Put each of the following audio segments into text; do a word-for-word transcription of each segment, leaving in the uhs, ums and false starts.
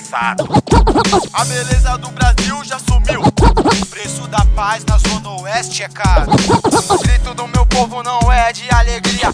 desgraçado. A beleza do Brasil já sumiu. O preço da paz na zona oeste é caro. O grito do meu povo não é de alegria.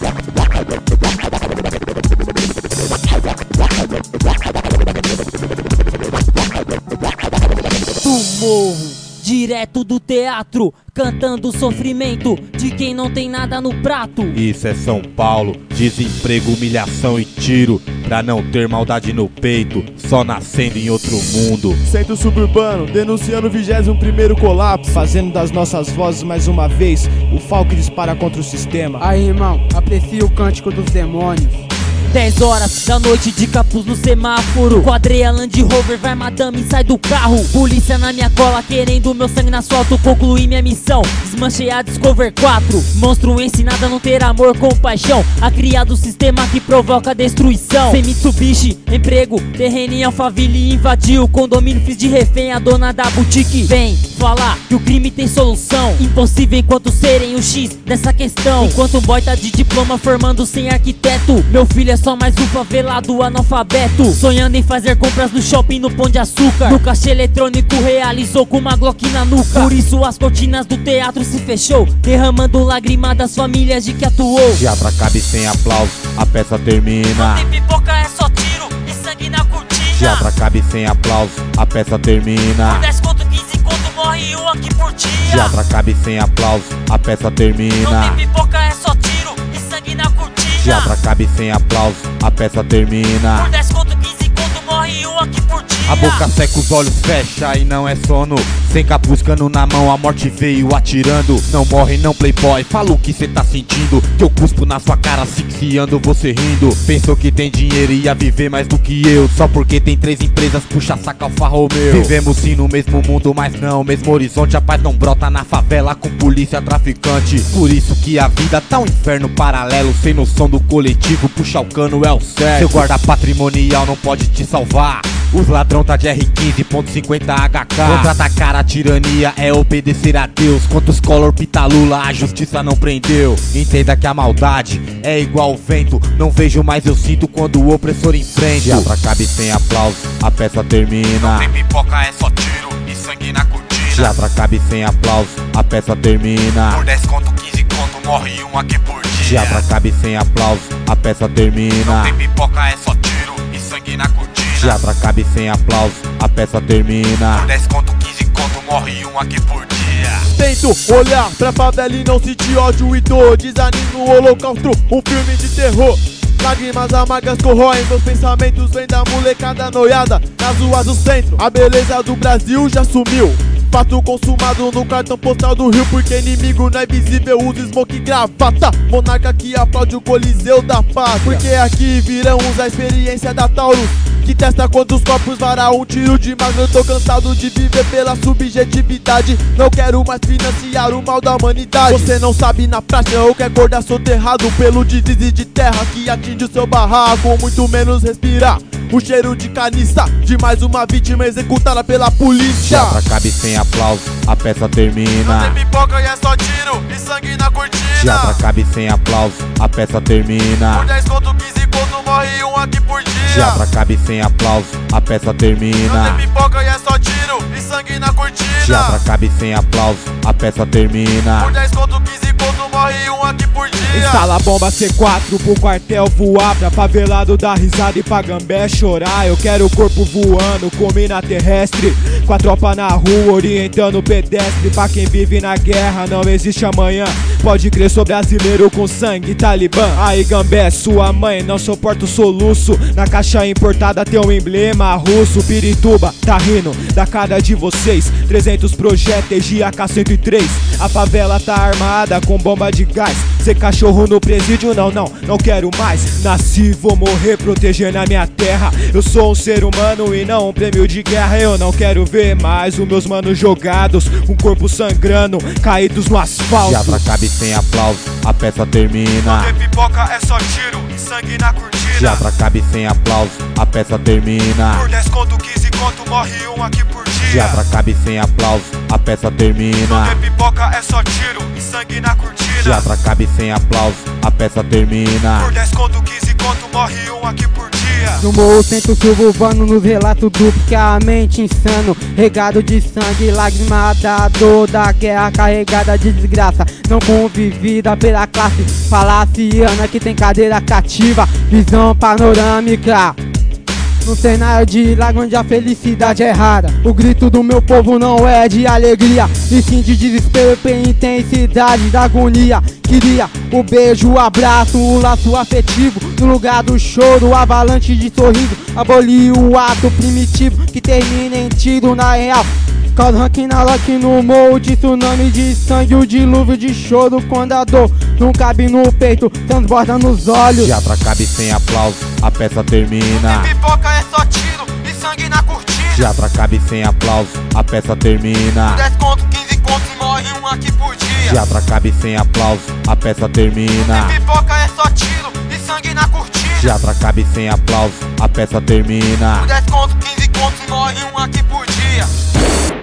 Do morro, direto do teatro, cantando o sofrimento de quem não tem nada no prato. Isso é São Paulo, desemprego, humilhação e tiro, pra não ter maldade no peito, só nascendo em outro mundo. Centro suburbano, denunciando o vigésimo primeiro colapso, fazendo das nossas vozes mais uma vez o fal que dispara contra o sistema. Aí, irmão, aprecia o cântico dos demônios. Dez horas da noite de capuz no semáforo, quadrei a Land Rover, vai madame e sai do carro. Polícia na minha cola querendo meu sangue na asfalto. Concluí minha missão, desmanchei a Discover quatro. Monstro ensinado a não ter amor com paixão, a criar do sistema que provoca destruição. Sem Mitsubishi, emprego, terreno em Alphaville, invadiu o condomínio, fiz de refém a dona da boutique. Vem falar que o crime tem solução, impossível enquanto serem o X dessa questão. Enquanto um boy tá de diploma formando sem arquiteto, meu filho é só mais um favelado analfabeto, sonhando em fazer compras no shopping no Pão de Açúcar. No caixa eletrônico realizou com uma Glock na nuca. Por isso as cortinas do teatro se fechou, derramando lágrimas das famílias de que atuou. Teatro acabe sem aplauso, a peça termina. Não tem pipoca, é só tiro e sangue na cortina. Teatro acabe sem aplauso, a peça termina. Por dez conto, quinze conto, morre um aqui por dia. Teatro acabe sem aplauso, a peça termina. Não tem pipoca, é só tiro e sangue na cortina. Teatro acabe sem aplauso, a peça termina. Por dez conto, quinze conto, morre um aqui por dia. A boca seca, os olhos fecha e não é sono. Sem capuz, cano na mão, a morte veio atirando. Não morre não, playboy, fala o que cê tá sentindo, que eu cuspo na sua cara asfixiando você rindo. Pensou que tem dinheiro e ia viver mais do que eu, só porque tem três empresas, puxa saca Alfa Romeo. Vivemos sim no mesmo mundo, mas não mesmo horizonte. A paz não brota na favela com polícia traficante. Por isso que a vida tá um inferno paralelo, sem noção do coletivo, puxa o cano é o certo. Seu guarda patrimonial não pode te salvar, os ladrão tá de R quinze ponto cinquenta H K. Contra-atacar a tirania é obedecer a Deus. Quantos color pitalula a justiça não prendeu. Entenda que a maldade é igual o vento, não vejo mais eu sinto quando o opressor enfrenta. Teatro acabe sem aplauso, a peça termina. Não tem pipoca, é só tiro e sangue na cortina. Teatro acabe sem aplauso, a peça termina. Por dez conto, quinze conto, morre um aqui por dia. Teatro acabe sem aplauso, a peça termina. Não tem pipoca, é só tiro e sangue na cortina. Teatro acabe sem aplauso, a peça termina. Por dez conto, quinze conto, morre um aqui por dia. Tento olhar pra favela e não sentir ódio e dor. Desanimo o holocausto, um filme de terror. Lágrimas amargas corroem meus pensamentos, vem da molecada noiada nas ruas do centro. A beleza do Brasil já sumiu, fato consumado no cartão postal do Rio. Porque inimigo não é visível, usa smoke e gravata. Monarca que aplaude o Coliseu da Pátria. Porque aqui viramos a experiência da Taurus, que testa quantos corpos vará um tiro de magro. Eu tô cansado de viver pela subjetividade, não quero mais financiar o mal da humanidade. Você não sabe na prática ou quer acordar soterrado pelo deslize de terra que atinge o seu barraco. Muito menos respirar o cheiro de caniça de mais uma vítima executada pela polícia. Teatro acabe sem aplauso, a peça termina. Não tem pipoca e é só tiro e sangue na cortina. Teatro acabe sem aplauso, a peça termina. Por dez conto, quinze conto, morre um aqui por dia. Teatro acabe sem aplauso, a peça termina. Não tem pipoca e é só tiro e sangue na cortina. Teatro acabe sem aplauso, a peça termina. Por dez conto, quinze conto, morre um aqui por dia. Instala a bomba C quatro pro quartel voar, pra favelado dar risada e pra gambé chorar. Eu quero o corpo voando com mina terrestre, com a tropa na rua orientando o pedestre. Pra quem vive na guerra não existe amanhã, pode crer, sou brasileiro com sangue talibã. Aí gambé, sua mãe não suporta o soluço, na caixa importada tem um emblema russo. Pirituba tá rindo da cara de vocês, trezentos projéteis de A K cento e três. A favela tá armada com bomba de gás, ser cachorro no presídio, não, não, não quero mais. Nasci, vou morrer protegendo a minha terra. Eu sou um ser humano e não um prêmio de guerra. Eu não quero ver mais os meus manos jogados, um corpo sangrando, caídos no asfalto. Teatro acabe sem aplauso, a peça termina. Não tem pipoca, é só tiro e sangue na cortina. Teatro acabe sem aplauso, a peça termina. Por dez conto, quinze conto, morre um aqui por dia. Teatro acabe sem aplauso, a peça termina. Não tem pipoca, é só tiro e sangue na cortina. Teatro acabe sem aplauso, a peça termina. Por dez conto, quinze conto, conto, morre um aqui por dia. No morro centro suburbano, nos relatos duplicamente insano, regado de sangue, lágrima da dor da guerra, carregada de desgraça, não convivida pela classe falaciana que tem cadeira cativa, visão panorâmica. No cenário de lá onde a felicidade é rara, o grito do meu povo não é de alegria, e sim de desespero pela intensidade da agonia. Queria o beijo, o abraço, o laço afetivo, no lugar do choro, avalanche de sorriso. Abolir o ato primitivo que termina em tiro na real. Causa ranking na lock no morro, de tsunami de sangue, o dilúvio de choro quando a dor não cabe no peito, transborda nos olhos. Teatro cabe sem aplauso, a peça termina. Tem pipoca é só tiro e sangue na cortina. Teatro cabe sem aplauso, a peça termina. dez conto, quinze contos e morre um aqui por dia. Teatro cabe sem aplauso, a peça termina. Tem pipoca é só tiro e sangue na cortina. Teatro cabe sem aplauso, a peça termina. dez conto, quinze contos e morre um aqui por dia.